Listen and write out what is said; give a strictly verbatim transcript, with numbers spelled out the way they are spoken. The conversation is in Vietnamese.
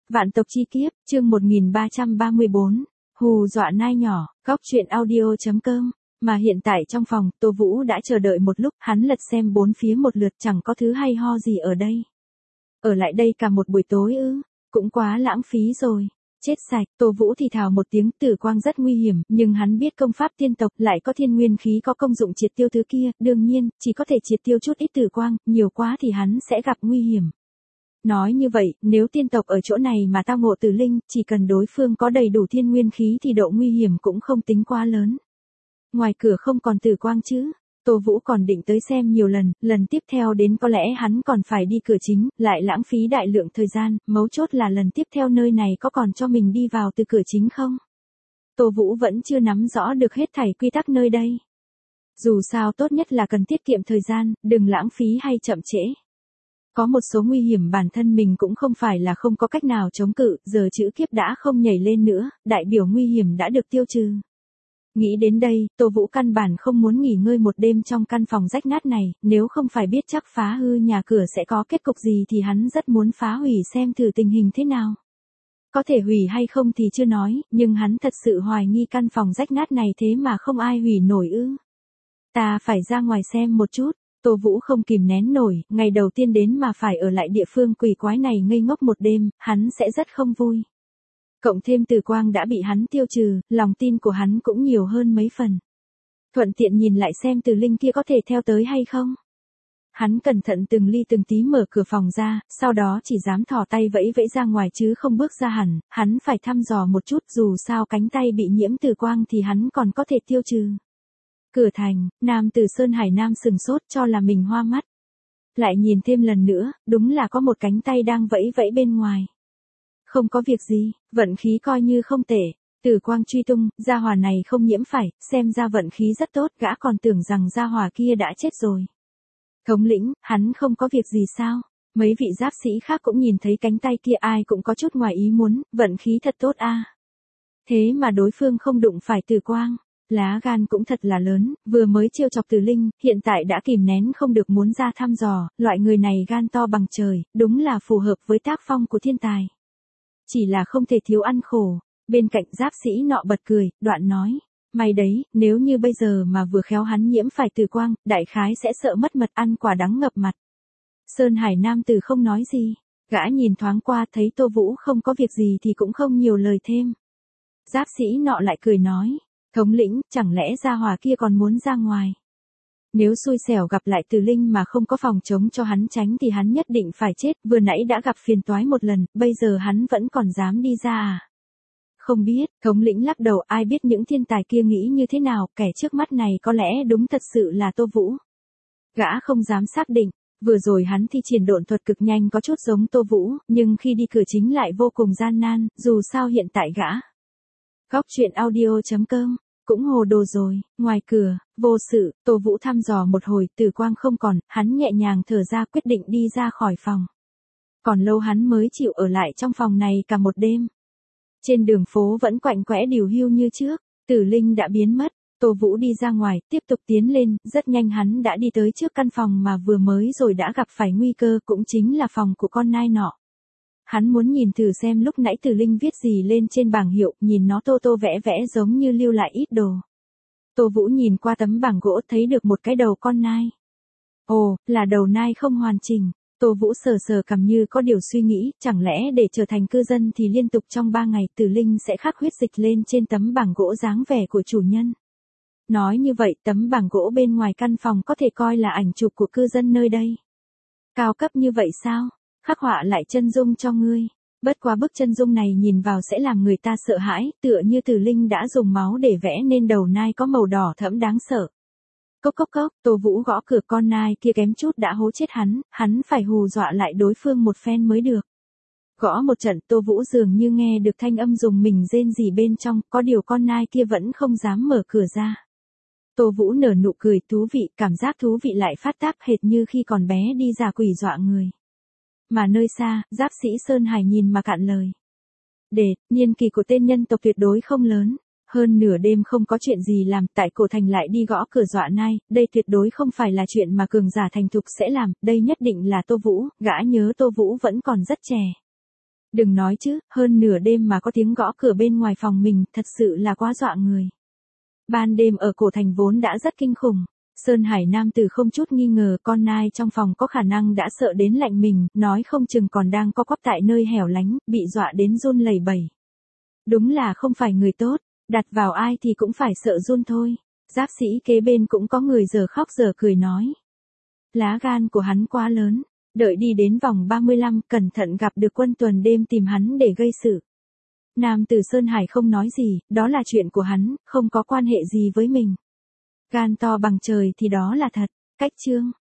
Vạn tộc chi kiếp, chương một nghìn ba trăm ba mươi bốn, hù dọa nai nhỏ, góc truyện audio.com. Mà hiện tại trong phòng, Tô Vũ đã chờ đợi một lúc, hắn lật xem bốn phía một lượt chẳng có thứ hay ho gì ở đây. Ở lại đây cả một buổi tối ư, cũng quá lãng phí rồi. Chết sạch, Tô Vũ thì thào một tiếng, tử quang rất nguy hiểm, nhưng hắn biết công pháp tiên tộc lại có thiên nguyên khí có công dụng triệt tiêu thứ kia, đương nhiên, chỉ có thể triệt tiêu chút ít tử quang, nhiều quá thì hắn sẽ gặp nguy hiểm. Nói như vậy, nếu tiên tộc ở chỗ này mà tao ngộ tử linh, chỉ cần đối phương có đầy đủ thiên nguyên khí thì độ nguy hiểm cũng không tính quá lớn. Ngoài cửa không còn tử quang chứ, Tô Vũ còn định tới xem nhiều lần, lần tiếp theo đến có lẽ hắn còn phải đi cửa chính, lại lãng phí đại lượng thời gian, mấu chốt là lần tiếp theo nơi này có còn cho mình đi vào từ cửa chính không? Tô Vũ vẫn chưa nắm rõ được hết thảy quy tắc nơi đây. Dù sao tốt nhất là cần tiết kiệm thời gian, đừng lãng phí hay chậm trễ. Có một số nguy hiểm bản thân mình cũng không phải là không có cách nào chống cự, giờ chữ kiếp đã không nhảy lên nữa, đại biểu nguy hiểm đã được tiêu trừ. Nghĩ đến đây, Tô Vũ căn bản không muốn nghỉ ngơi một đêm trong căn phòng rách nát này, nếu không phải biết chắc phá hư nhà cửa sẽ có kết cục gì thì hắn rất muốn phá hủy xem thử tình hình thế nào. Có thể hủy hay không thì chưa nói, nhưng hắn thật sự hoài nghi căn phòng rách nát này thế mà không ai hủy nổi ư. Ta phải ra ngoài xem một chút. Tô Vũ không kìm nén nổi, ngày đầu tiên đến mà phải ở lại địa phương quỷ quái này ngây ngốc một đêm, hắn sẽ rất không vui. Cộng thêm tử quang đã bị hắn tiêu trừ, lòng tin của hắn cũng nhiều hơn mấy phần. Thuận tiện nhìn lại xem tử linh kia có thể theo tới hay không. Hắn cẩn thận từng ly từng tí mở cửa phòng ra, sau đó chỉ dám thò tay vẫy vẫy ra ngoài chứ không bước ra hẳn, hắn phải thăm dò một chút dù sao cánh tay bị nhiễm tử quang thì hắn còn có thể tiêu trừ. Cửa thành, nam tử Sơn Hải Nam sừng sốt cho là mình hoa mắt. Lại nhìn thêm lần nữa, đúng là có một cánh tay đang vẫy vẫy bên ngoài. Không có việc gì, vận khí coi như không tệ. Tử quang truy tung, gia hỏa này không nhiễm phải, xem ra vận khí rất tốt, gã còn tưởng rằng gia hỏa kia đã chết rồi. Thống lĩnh, hắn không có việc gì sao? Mấy vị giáp sĩ khác cũng nhìn thấy cánh tay kia ai cũng có chút ngoài ý muốn, vận khí thật tốt a. Thế mà đối phương không đụng phải tử quang. Lá gan cũng thật là lớn, vừa mới trêu chọc tử linh, hiện tại đã kìm nén không được muốn ra thăm dò, loại người này gan to bằng trời, đúng là phù hợp với tác phong của thiên tài. Chỉ là không thể thiếu ăn khổ, bên cạnh giáp sĩ nọ bật cười, đoạn nói, may đấy, nếu như bây giờ mà vừa khéo hắn nhiễm phải tử quang, đại khái sẽ sợ mất mật ăn quả đắng ngập mặt. Sơn Hải Nam tử không nói gì, gã nhìn thoáng qua thấy Tô Vũ không có việc gì thì cũng không nhiều lời thêm. Giáp sĩ nọ lại cười nói, thống lĩnh, chẳng lẽ gia hỏa kia còn muốn ra ngoài? Nếu xui xẻo gặp lại tử linh mà không có phòng chống cho hắn tránh thì hắn nhất định phải chết, vừa nãy đã gặp phiền toái một lần, bây giờ hắn vẫn còn dám đi ra à? Không biết, thống lĩnh lắc đầu, ai biết những thiên tài kia nghĩ như thế nào, kẻ trước mắt này có lẽ đúng thật sự là Tô Vũ. Gã không dám xác định, vừa rồi hắn thi triển độn thuật cực nhanh có chút giống Tô Vũ, nhưng khi đi cửa chính lại vô cùng gian nan, dù sao hiện tại gã. Góc truyện audio.com, cũng hồ đồ rồi, ngoài cửa, vô sự, Tô Vũ thăm dò một hồi, tử quang không còn, hắn nhẹ nhàng thở ra quyết định đi ra khỏi phòng. Còn lâu hắn mới chịu ở lại trong phòng này cả một đêm. Trên đường phố vẫn quạnh quẽ điều hưu như trước, tử linh đã biến mất, Tô Vũ đi ra ngoài, tiếp tục tiến lên, rất nhanh hắn đã đi tới trước căn phòng mà vừa mới rồi đã gặp phải nguy cơ, cũng chính là phòng của con nai nọ. Hắn muốn nhìn thử xem lúc nãy tử linh viết gì lên trên bảng hiệu, nhìn nó tô tô vẽ vẽ giống như lưu lại ít đồ. Tô Vũ nhìn qua tấm bảng gỗ thấy được một cái đầu con nai. Ồ, là đầu nai không hoàn chỉnh. Tô Vũ sờ sờ cằm như có điều suy nghĩ, chẳng lẽ để trở thành cư dân thì liên tục trong ba ngày tử linh sẽ khắc huyết dịch lên trên tấm bảng gỗ dáng vẻ của chủ nhân. Nói như vậy tấm bảng gỗ bên ngoài căn phòng có thể coi là ảnh chụp của cư dân nơi đây. Cao cấp như vậy sao? Khắc họa lại chân dung cho ngươi. Bất quá bức chân dung này nhìn vào sẽ làm người ta sợ hãi, tựa như tử linh đã dùng máu để vẽ nên đầu nai có màu đỏ thẫm đáng sợ. Cốc cốc cốc, Tô Vũ gõ cửa con nai kia kém chút đã hố chết hắn, hắn phải hù dọa lại đối phương một phen mới được. Gõ một trận Tô Vũ dường như nghe được thanh âm dùng mình rên rỉ bên trong, có điều con nai kia vẫn không dám mở cửa ra. Tô Vũ nở nụ cười thú vị, cảm giác thú vị lại phát tác hệt như khi còn bé đi dà quỷ dọa người. Mà nơi xa, giáp sĩ Sơn Hải nhìn mà cạn lời. Đệt, niên kỳ của tên nhân tộc tuyệt đối không lớn. Hơn nửa đêm không có chuyện gì làm, tại cổ thành lại đi gõ cửa dọa nai, đây tuyệt đối không phải là chuyện mà cường giả thành thục sẽ làm, đây nhất định là Tô Vũ, gã nhớ Tô Vũ vẫn còn rất trẻ. Đừng nói chứ, hơn nửa đêm mà có tiếng gõ cửa bên ngoài phòng mình, thật sự là quá dọa người. Ban đêm ở cổ thành vốn đã rất kinh khủng. Sơn Hải nam tử không chút nghi ngờ con nai trong phòng có khả năng đã sợ đến lạnh mình, nói không chừng còn đang co quắp tại nơi hẻo lánh, bị dọa đến run lẩy bẩy. Đúng là không phải người tốt, đặt vào ai thì cũng phải sợ run thôi. Giáp sĩ kế bên cũng có người giờ khóc giờ cười nói. Lá gan của hắn quá lớn, đợi đi đến vòng ba mươi lăm cẩn thận gặp được quân tuần đêm tìm hắn để gây sự. Nam tử Sơn Hải không nói gì, đó là chuyện của hắn, không có quan hệ gì với mình. Gan to bằng trời thì đó là thật. Cách chương